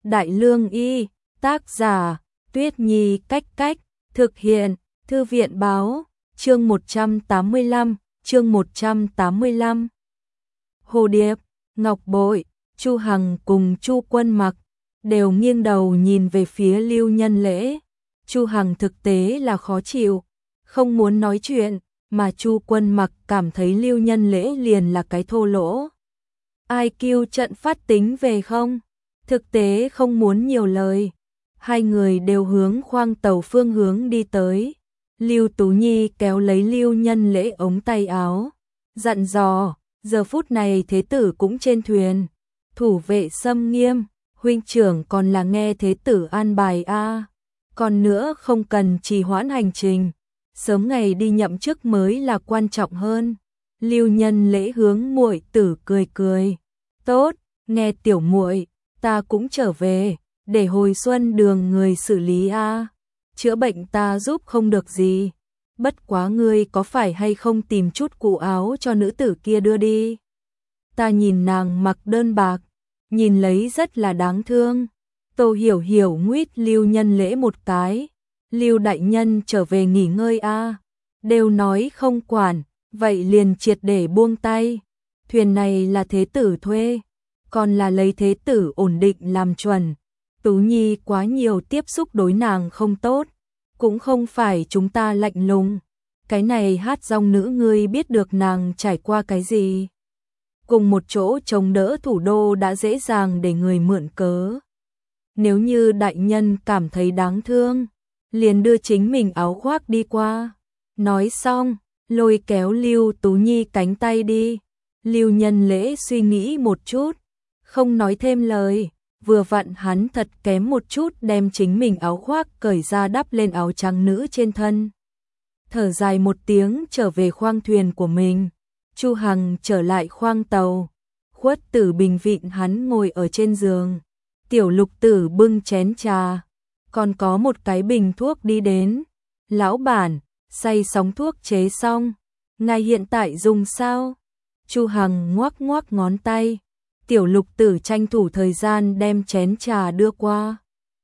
Đại Lương Y, tác giả, Tuyết Nhi Cách Cách, thực hiện, Thư viện Báo, chương 185, chương 185. Hồ Điệp, Ngọc Bội, Chu Hằng cùng Chu Quân Mặc đều nghiêng đầu nhìn về phía Lưu Nhân Lễ. Chu Hằng thực tế là khó chịu, không muốn nói chuyện, mà Chu Quân Mặc cảm thấy Lưu Nhân Lễ liền là cái thô lỗ. Ai kêu trận phát tính về không? Thực tế không muốn nhiều lời. Hai người đều hướng khoang tàu phương hướng đi tới. Lưu Tú Nhi kéo lấy Lưu Nhân Lễ ống tay áo, dặn dò, giờ phút này thế tử cũng trên thuyền, thủ vệ xâm nghiêm, huynh trưởng còn là nghe thế tử an bài a. Còn nữa không cần trì hoãn hành trình, sớm ngày đi nhậm chức mới là quan trọng hơn. Lưu Nhân Lễ hướng muội tử cười cười, tốt, nghe tiểu muội, ta cũng trở về, để hồi xuân đường người xử lý a. Chữa bệnh ta giúp không được gì, bất quá ngươi có phải hay không tìm chút cụ áo cho nữ tử kia đưa đi. Ta nhìn nàng mặc đơn bạc, nhìn lấy rất là đáng thương. Tô Hiểu Hiểu nguyết Lưu Nhân Lễ một cái, Lưu đại nhân trở về nghỉ ngơi a. Đều nói không quản, vậy liền triệt để buông tay. Thuyền này là thế tử thuê, còn là lấy thế tử ổn định làm chuẩn. Tú Nhi quá nhiều tiếp xúc đối nàng không tốt, cũng không phải chúng ta lạnh lùng. Cái này hát dòng nữ ngươi biết được nàng trải qua cái gì. Cùng một chỗ chống đỡ thủ đô đã dễ dàng để người mượn cớ. Nếu như đại nhân cảm thấy đáng thương, liền đưa chính mình áo khoác đi qua. Nói xong, lôi kéo Lưu Tú Nhi cánh tay đi. Lưu Nhân Lễ suy nghĩ một chút, không nói thêm lời. Vừa vặn hắn thật kém một chút đem chính mình áo khoác cởi ra đắp lên áo trắng nữ trên thân. Thở dài một tiếng trở về khoang thuyền của mình. Chu Hằng trở lại khoang tàu. Khuất Tử Bình vịn hắn ngồi ở trên giường. Tiểu Lục Tử bưng chén trà, còn có một cái bình thuốc đi đến. Lão bản, xay sóng thuốc chế xong, ngài hiện tại dùng sao? Chu Hằng ngoắc ngoắc ngón tay. Tiểu Lục Tử tranh thủ thời gian đem chén trà đưa qua.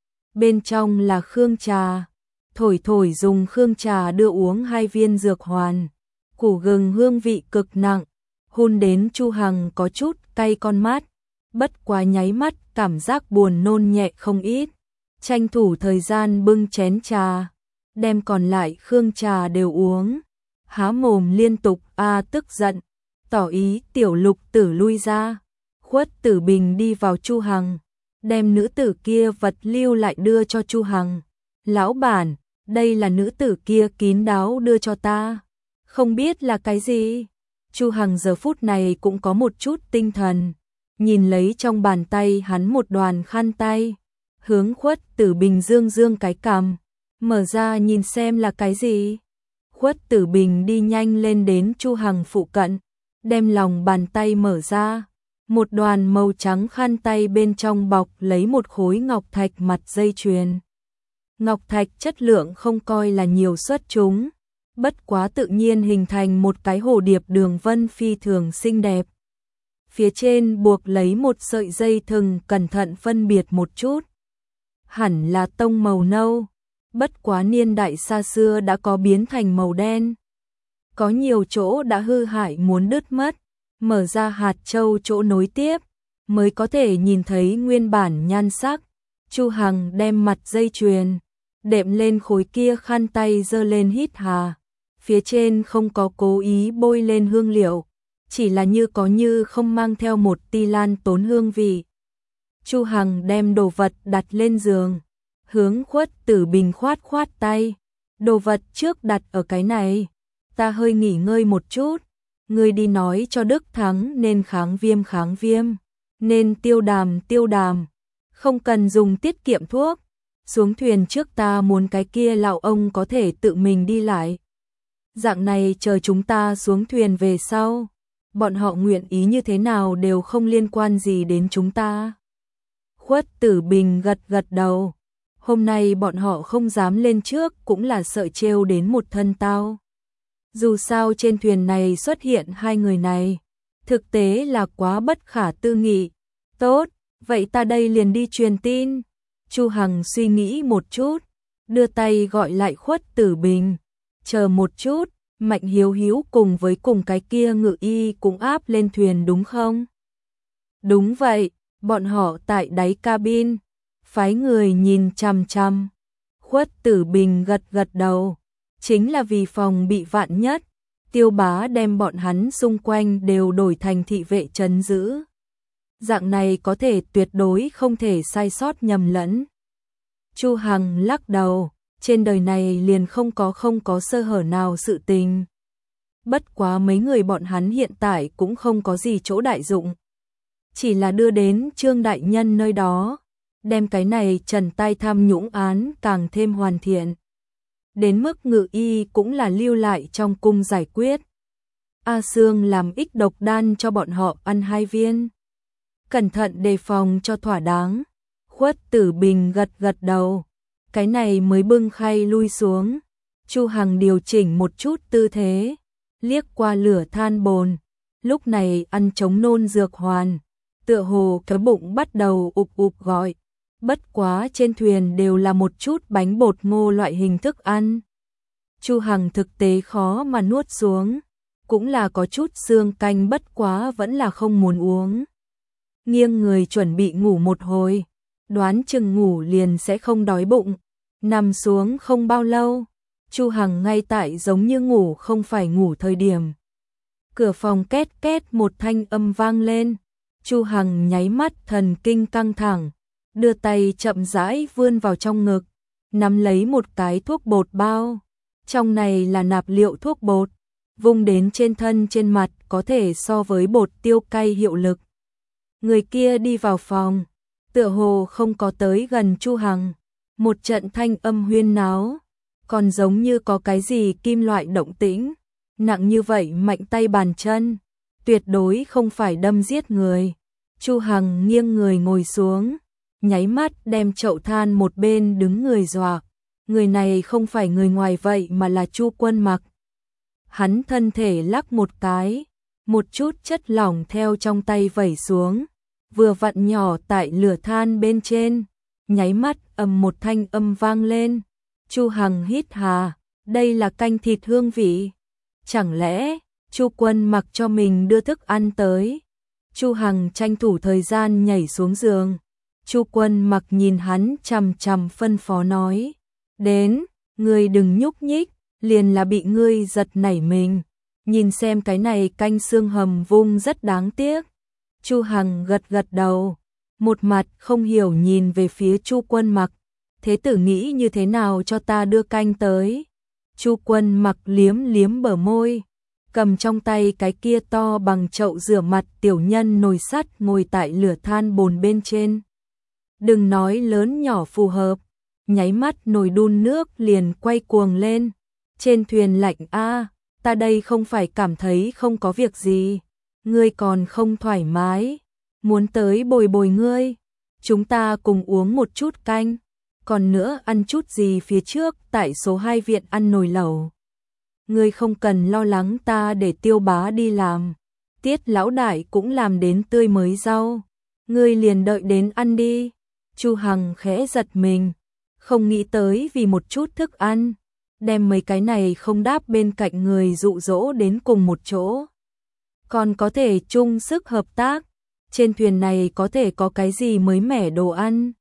Bên trong là khương trà, thổi thổi dùng khương trà đưa uống 2 viên dược hoàn. Củ gừng hương vị cực nặng, hôn đến Chu Hằng có chút cay con mắt, bất quá nháy mắt cảm giác buồn nôn nhẹ không ít. Tranh thủ thời gian bưng chén trà, đem còn lại khương trà đều uống. Há mồm liên tục tức giận, tỏ ý Tiểu Lục Tử lui ra. Khuất Tử Bình đi vào Chu Hằng, đem nữ tử kia vật lưu lại đưa cho Chu Hằng. Lão bản, đây là nữ tử kia kín đáo đưa cho ta. Không biết là cái gì? Chu Hằng giờ phút này cũng có một chút tinh thần, nhìn lấy trong bàn tay hắn một đoàn khăn tay, hướng Khuất Tử Bình dương dương cái cằm, mở ra nhìn xem là cái gì. Khuất Tử Bình đi nhanh lên đến Chu Hằng phụ cận, đem lòng bàn tay mở ra. Một đoàn màu trắng khăn tay bên trong bọc lấy một khối ngọc thạch mặt dây chuyền. Ngọc thạch chất lượng không coi là nhiều xuất chúng, bất quá tự nhiên hình thành một cái hồ điệp đường vân phi thường xinh đẹp. Phía trên buộc lấy một sợi dây thừng, cẩn thận phân biệt một chút. Hẳn là tông màu nâu, bất quá niên đại xa xưa đã có biến thành màu đen. Có nhiều chỗ đã hư hại muốn đứt mất. Mở ra hạt châu chỗ nối tiếp, mới có thể nhìn thấy nguyên bản nhan sắc. Chu Hằng đem mặt dây chuyền đệm lên khối kia khăn tay giơ lên hít hà. Phía trên không có cố ý bôi lên hương liệu, chỉ là như có như không mang theo một ti lan tốn hương vị. Chu Hằng đem đồ vật đặt lên giường, hướng Khuất Tử Bình khoát khoát tay. Đồ vật trước đặt ở cái này, ta hơi nghỉ ngơi một chút. Ngươi đi nói cho Đức Thắng nên kháng viêm, nên tiêu đàm, không cần dùng tiết kiệm thuốc. Xuống thuyền trước ta muốn cái kia lão ông có thể tự mình đi lại. Dạng này chờ chúng ta xuống thuyền về sau, bọn họ nguyện ý như thế nào đều không liên quan gì đến chúng ta. Khuất Tử Bình gật gật đầu. Hôm nay bọn họ không dám lên trước cũng là sợ trêu đến một thân tao. Dù sao trên thuyền này xuất hiện 2 người này, thực tế là quá bất khả tư nghị. Tốt, Vậy ta đây liền đi truyền tin. Chu Hằng suy nghĩ một chút, đưa tay gọi lại Khuất Tử Bình. Chờ một chút, Mạnh Hiếu Hiếu cùng cái kia ngự y cũng áp lên thuyền đúng không? Đúng vậy, bọn họ tại đáy cabin, phái người nhìn chằm chằm. Khuất Tử Bình gật gật đầu, chính là vì phòng bị vạn nhất, Tiêu Bá đem bọn hắn xung quanh đều đổi thành thị vệ trấn giữ. Dạng này có thể tuyệt đối không thể sai sót nhầm lẫn. Chu Hằng lắc đầu, trên đời này liền không có sơ hở nào sự tình. Bất quá mấy người bọn hắn hiện tại cũng không có gì chỗ đại dụng. Chỉ là đưa đến Trương đại nhân nơi đó, đem cái này trần tay tham nhũng án càng thêm hoàn thiện. Đến mức ngự y cũng là lưu lại trong cung giải quyết. A Sương làm ích độc đan cho bọn họ ăn 2 viên. Cẩn thận đề phòng cho thỏa đáng. Khuất Tử Bình gật gật đầu. Cái này mới bưng khay lui xuống. Chu Hằng điều chỉnh một chút tư thế, liếc qua lửa than bồn. Lúc này ăn chống nôn dược hoàn, tựa hồ cái bụng bắt đầu ụp ụp gọi. Bất quá trên thuyền đều là một chút bánh bột ngô loại hình thức ăn. Chu Hằng thực tế khó mà nuốt xuống, cũng là có chút xương canh bất quá vẫn là không muốn uống. Nghiêng người chuẩn bị ngủ một hồi, đoán chừng ngủ liền sẽ không đói bụng. Nằm xuống không bao lâu, Chu Hằng ngay tại giống như ngủ không phải ngủ thời điểm. Cửa phòng két két một thanh âm vang lên, Chu Hằng nháy mắt thần kinh căng thẳng, đưa tay chậm rãi vươn vào trong ngực, nắm lấy một cái thuốc bột bao. Trong này là nạp liệu thuốc bột, vung đến trên thân trên mặt có thể so với bột tiêu cay hiệu lực. Người kia đi vào phòng, tựa hồ không có tới gần Chu Hằng, một trận thanh âm huyên náo, còn giống như có cái gì kim loại động tĩnh, nặng như vậy mạnh tay bàn chân, tuyệt đối không phải đâm giết người. Chu Hằng nghiêng người ngồi xuống, nháy mắt đem chậu than một bên đứng người dọa. Người này không phải người ngoài vậy mà là Chu Quân Mặc. Hắn thân thể lắc một cái, một chút chất lỏng theo trong tay vẩy xuống, vừa vặn nhỏ tại lửa than bên trên, nháy mắt ầm một thanh âm vang lên. Chu Hằng hít hà, đây là canh thịt hương vị. Chẳng lẽ Chu Quân Mặc cho mình đưa thức ăn tới? Chu Hằng tranh thủ thời gian nhảy xuống giường. Chu Quân Mặc nhìn hắn chằm chằm phân phó nói, đến, ngươi đừng nhúc nhích, liền là bị ngươi giật nảy mình. Nhìn xem cái này canh xương hầm vung rất đáng tiếc. Chu Hằng gật gật đầu, một mặt không hiểu nhìn về phía Chu Quân Mặc. Thế tử nghĩ như thế nào cho ta đưa canh tới? Chu Quân Mặc liếm liếm bờ môi, cầm trong tay cái kia to bằng chậu rửa mặt tiểu nhân nồi sắt ngồi tại lửa than bồn bên trên. Đừng nói lớn nhỏ phù hợp, nháy mắt nồi đun nước liền quay cuồng lên. Trên thuyền lạnh a, ta đây không phải cảm thấy không có việc gì, ngươi còn không thoải mái, muốn tới bồi bồi ngươi, chúng ta cùng uống một chút canh, còn nữa ăn chút gì phía trước tại số 2 viện ăn nồi lẩu. Ngươi không cần lo lắng ta để Tiêu Bá đi làm, Tiết lão đại cũng làm đến tươi mới rau, ngươi liền đợi đến ăn đi. Chu Hằng khẽ giật mình, không nghĩ tới vì một chút thức ăn, đem mấy cái này không đáp bên cạnh người dụ dỗ đến cùng một chỗ. Còn có thể chung sức hợp tác, trên thuyền này có thể có cái gì mới mẻ đồ ăn.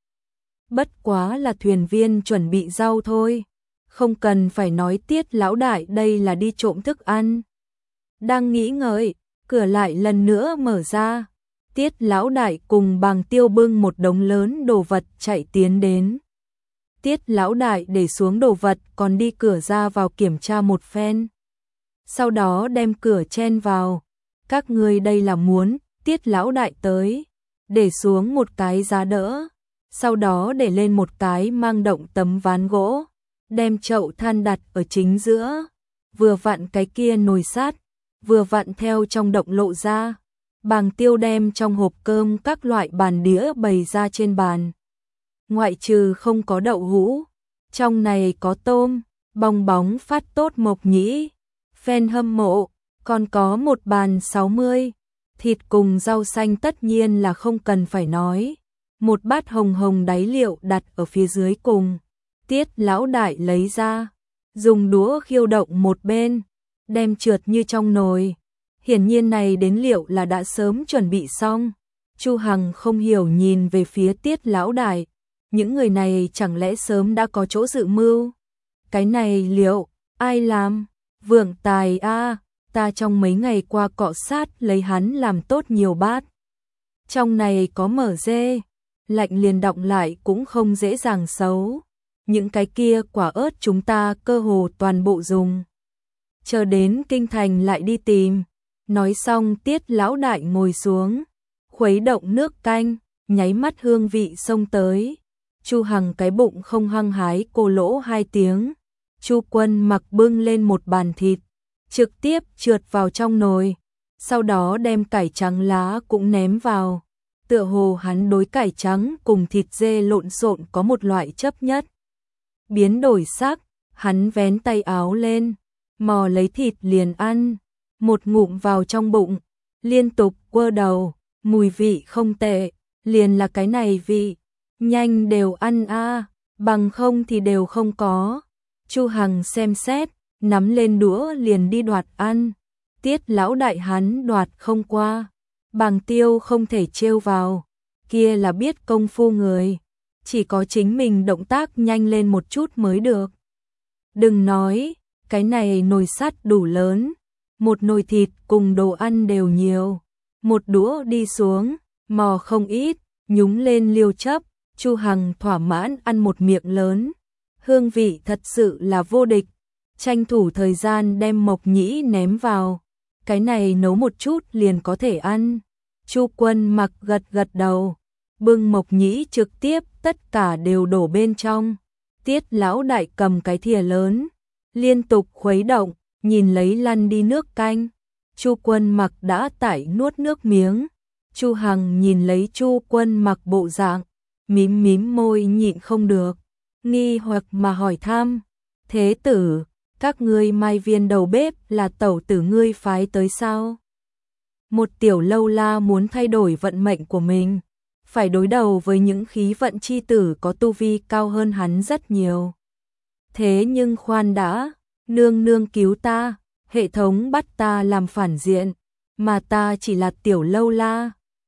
Bất quá là thuyền viên chuẩn bị rau thôi, không cần phải nói Tiết lão đại đây là đi trộm thức ăn. Đang nghĩ ngợi, cửa lại lần nữa mở ra. Tiết lão đại cùng Bàng Tiêu bưng một đống lớn đồ vật chạy tiến đến. Tiết lão đại để xuống đồ vật còn đi cửa ra vào kiểm tra một phen. Sau đó đem cửa chen vào. Các ngươi đây là muốn, Tiết lão đại tới, để xuống một cái giá đỡ, sau đó để lên một cái mang động tấm ván gỗ, đem chậu than đặt ở chính giữa, vừa vặn cái kia nồi sắt, vừa vặn theo trong động lộ ra. Bàng Tiêu đem trong hộp cơm các loại bàn đĩa bày ra trên bàn. Ngoại trừ không có đậu hũ, trong này có tôm, bong bóng phát tốt mộc nhĩ, fan hâm mộ, còn có một bàn 60, thịt cùng rau xanh tất nhiên là không cần phải nói, một bát hồng hồng đáy liệu đặt ở phía dưới cùng. Tiết lão đại lấy ra, dùng đũa khiêu động một bên, đem trượt như trong nồi. Hiển nhiên này đến liệu là đã sớm chuẩn bị xong. Chu Hằng không hiểu nhìn về phía Tiết lão đại, những người này chẳng lẽ sớm đã có chỗ dự mưu? Cái này liệu ai làm? Vượng Tài a, ta trong mấy ngày qua cọ sát lấy hắn làm tốt nhiều bát. Trong này có mở dê, lạnh liền đọng lại cũng không dễ dàng xấu. Những cái kia quả ớt chúng ta cơ hồ toàn bộ dùng. Chờ đến kinh thành lại đi tìm. Nói xong Tiết lão đại ngồi xuống, khuấy động nước canh, nháy mắt hương vị xông tới. Chu Hằng cái bụng không hăng hái cô lỗ 2 tiếng. Chu Quân Mặc bưng lên một bàn thịt, trực tiếp trượt vào trong nồi, sau đó đem cải trắng lá cũng ném vào. Tựa hồ hắn đối cải trắng cùng thịt dê lộn xộn có một loại chấp nhất. Biến đổi sắc, hắn vén tay áo lên, mò lấy thịt liền ăn, một ngụm vào trong bụng, liên tục quơ đầu, mùi vị không tệ, liền là cái này vị, nhanh đều ăn a, bằng không thì đều không có. Chu Hằng xem xét, nắm lên đũa liền đi đoạt ăn. Tiết lão đại hắn đoạt không qua, Bàng Tiêu không thể trêu vào, kia là biết công phu người, chỉ có chính mình động tác nhanh lên một chút mới được. Đừng nói, cái này nồi sắt đủ lớn, một nồi thịt cùng đồ ăn đều nhiều, một đũa đi xuống, mò không ít, nhúng lên liêu chấp. Chu Hằng thỏa mãn ăn một miệng lớn, hương vị thật sự là vô địch. Tranh thủ thời gian đem mộc nhĩ ném vào, cái này nấu một chút liền có thể ăn. Chu Quân Mặc gật gật đầu, bưng mộc nhĩ trực tiếp tất cả đều đổ bên trong. Tiết lão đại cầm cái thìa lớn, liên tục khuấy động, nhìn lấy lăn đi nước canh. Chu Quân Mặc đã tải nuốt nước miếng. Chu Hằng nhìn lấy Chu Quân Mặc bộ dạng, mím mím môi nhịn không được, nghi hoặc mà hỏi thăm, thế tử, các ngươi Mai Viên đầu bếp là tẩu tử ngươi phái tới sao? Một tiểu lâu la muốn thay đổi vận mệnh của mình, phải đối đầu với những khí vận chi tử có tu vi cao hơn hắn rất nhiều. Thế nhưng khoan đã, nương nương cứu ta, hệ thống bắt ta làm phản diện, mà ta chỉ là tiểu lâu la,